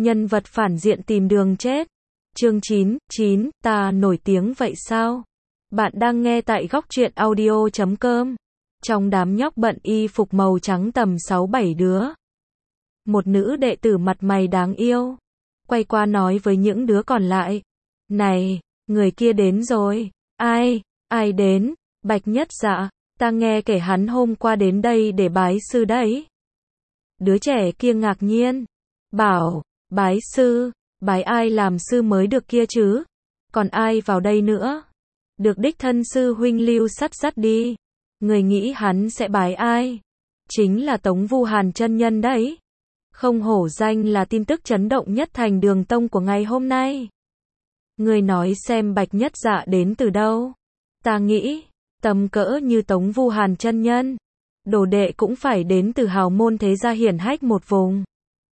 Nhân vật phản diện tìm đường chết. Chương 9, ta nổi tiếng vậy sao? Bạn đang nghe tại góc truyện audio.com. Trong đám nhóc bận y phục màu trắng tầm 6-7 đứa. Một nữ đệ tử mặt mày đáng yêu. Quay qua nói với những đứa còn lại. Này, người kia đến rồi. Ai đến? Bạch Nhất Dạ. Ta nghe kể hắn hôm qua đến đây để bái sư đấy. Đứa trẻ kia ngạc nhiên. Bảo, bái sư, bái ai làm sư mới được kia chứ? Còn ai vào đây nữa? Được đích thân sư huynh Lưu Sắt dắt đi. Người nghĩ hắn sẽ bái ai? Chính là Tống Vu Hàn chân nhân đấy. Không hổ danh là tin tức chấn động nhất thành Đường Tông của ngày hôm nay. Người nói xem Bạch Nhất Dạ đến từ đâu? Ta nghĩ, tầm cỡ như Tống Vu Hàn chân nhân, đồ đệ cũng phải đến từ hào môn thế gia hiển hách một vùng.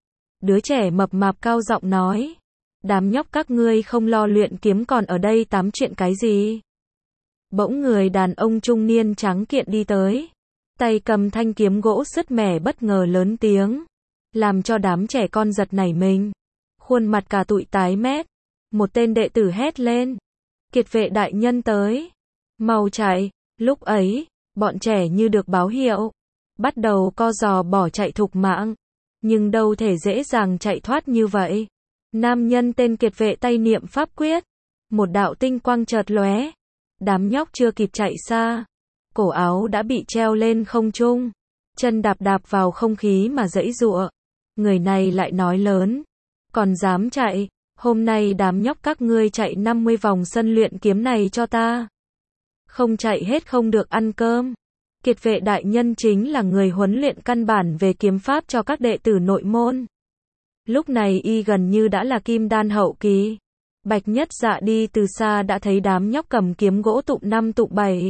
Đứa trẻ mập mạp cao giọng nói. Đám nhóc các ngươi không lo luyện kiếm còn ở đây tám chuyện cái gì? Bỗng người đàn ông trung niên trắng kiện đi tới. Tay cầm thanh kiếm gỗ sứt mẻ bất ngờ lớn tiếng. Làm cho đám trẻ con giật nảy mình. Khuôn mặt cả tụi tái mét. Một tên đệ tử hét lên. Kiệt vệ đại nhân tới. Mau chạy. Lúc ấy, bọn trẻ như được báo hiệu. Bắt đầu co giò bỏ chạy thục mạng. Nhưng đâu thể dễ dàng chạy thoát như vậy. Nam nhân tên Kiệt vệ tay niệm pháp quyết. Một đạo tinh quang chợt lóe. Đám nhóc chưa kịp chạy xa. Cổ áo đã bị treo lên không trung. Chân đạp đạp vào không khí mà giãy giụa. Người này lại nói lớn. Còn dám chạy, hôm nay đám nhóc các ngươi chạy 50 vòng sân luyện kiếm này cho ta. Không chạy hết không được ăn cơm. Kiệt vệ đại nhân chính là người huấn luyện căn bản về kiếm pháp cho các đệ tử nội môn. Lúc này y gần như đã là kim đan hậu kỳ. Bạch Nhất Dạ đi từ xa đã thấy đám nhóc cầm kiếm gỗ tụng 5 tụng 7.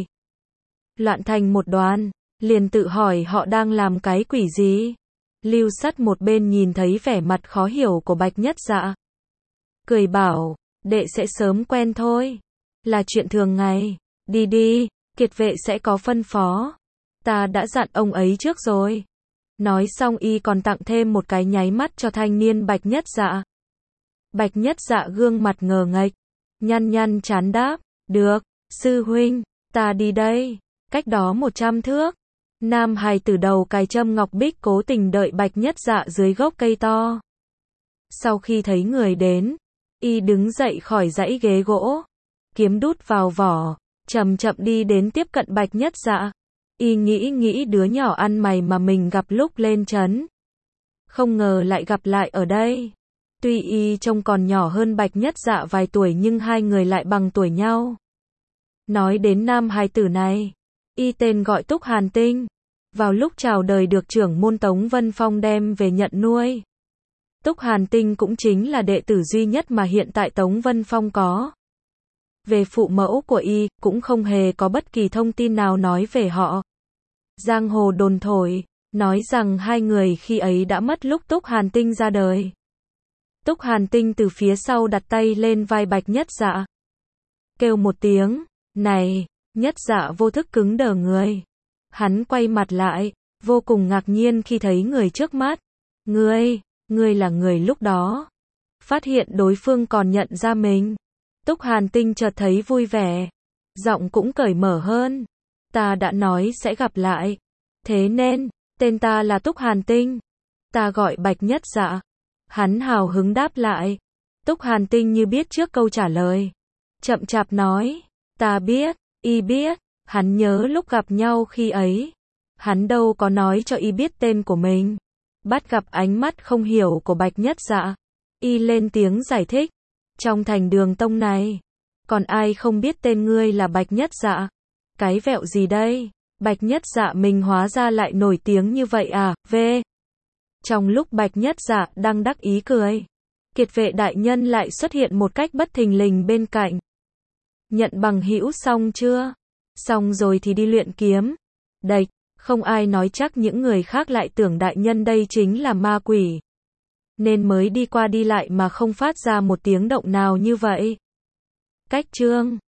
Loạn thành một đoàn, liền tự hỏi họ đang làm cái quỷ gì. Lưu Sắt một bên nhìn thấy vẻ mặt khó hiểu của Bạch Nhất Dạ. Cười bảo, đệ sẽ sớm quen thôi. Là chuyện thường ngày. Đi đi, Kiệt vệ sẽ có phân phó. Ta đã dặn ông ấy trước rồi. Nói xong y còn tặng thêm một cái nháy mắt cho thanh niên Bạch Nhất Dạ. Bạch Nhất Dạ gương mặt ngờ nghệch, nhăn trán đáp, được, sư huynh, ta đi đây. Cách đó 100 thước, nam hài từ đầu cài châm ngọc bích cố tình đợi Bạch Nhất Dạ dưới gốc cây to. Sau khi thấy người đến, y đứng dậy khỏi dãy ghế gỗ, kiếm đút vào vỏ, chậm chậm đi đến tiếp cận Bạch Nhất Dạ. Y nghĩ đứa nhỏ ăn mày mà mình gặp lúc lên trấn. Không ngờ lại gặp lại ở đây. Tuy y trông còn nhỏ hơn Bạch Nhất Dạ vài tuổi nhưng hai người lại bằng tuổi nhau. Nói đến nam hài tử này, y tên gọi Túc Hàn Tinh. Vào lúc chào đời được trưởng môn Tống Vân Phong đem về nhận nuôi. Túc Hàn Tinh cũng chính là đệ tử duy nhất mà hiện tại Tống Vân Phong có. Về phụ mẫu của y, cũng không hề có bất kỳ thông tin nào nói về họ. Giang hồ đồn thổi, nói rằng hai người khi ấy đã mất lúc Túc Hàn Tinh ra đời. Túc Hàn Tinh từ phía sau đặt tay lên vai Bạch Nhất Dạ. Kêu một tiếng, này, Nhất Dạ vô thức cứng đờ người. Hắn quay mặt lại, vô cùng ngạc nhiên khi thấy người trước mắt. Ngươi là người lúc đó. Phát hiện đối phương còn nhận ra mình. Túc Hàn Tinh chợt thấy vui vẻ. Giọng cũng cởi mở hơn. Ta đã nói sẽ gặp lại. Thế nên, tên ta là Túc Hàn Tinh. Ta gọi Bạch Nhất Dạ. Hắn hào hứng đáp lại. Túc Hàn Tinh như biết trước câu trả lời. Chậm chạp nói. Ta biết, y biết. Hắn nhớ lúc gặp nhau khi ấy. Hắn đâu có nói cho y biết tên của mình. Bắt gặp ánh mắt không hiểu của Bạch Nhất Dạ. Y lên tiếng giải thích. Trong thành Đường Tông này, còn ai không biết tên ngươi là Bạch Nhất Dạ? Cái vẹo gì đây? Bạch Nhất Dạ mình hóa ra lại nổi tiếng như vậy à? Trong lúc Bạch Nhất Dạ đang đắc ý cười, Kiệt vệ đại nhân lại xuất hiện một cách bất thình lình bên cạnh. Nhận bằng hữu xong chưa? Xong rồi thì đi luyện kiếm. Đệch, không ai nói chắc những người khác lại tưởng đại nhân đây chính là ma quỷ. Nên mới đi qua đi lại mà không phát ra một tiếng động nào như vậy. Cách chương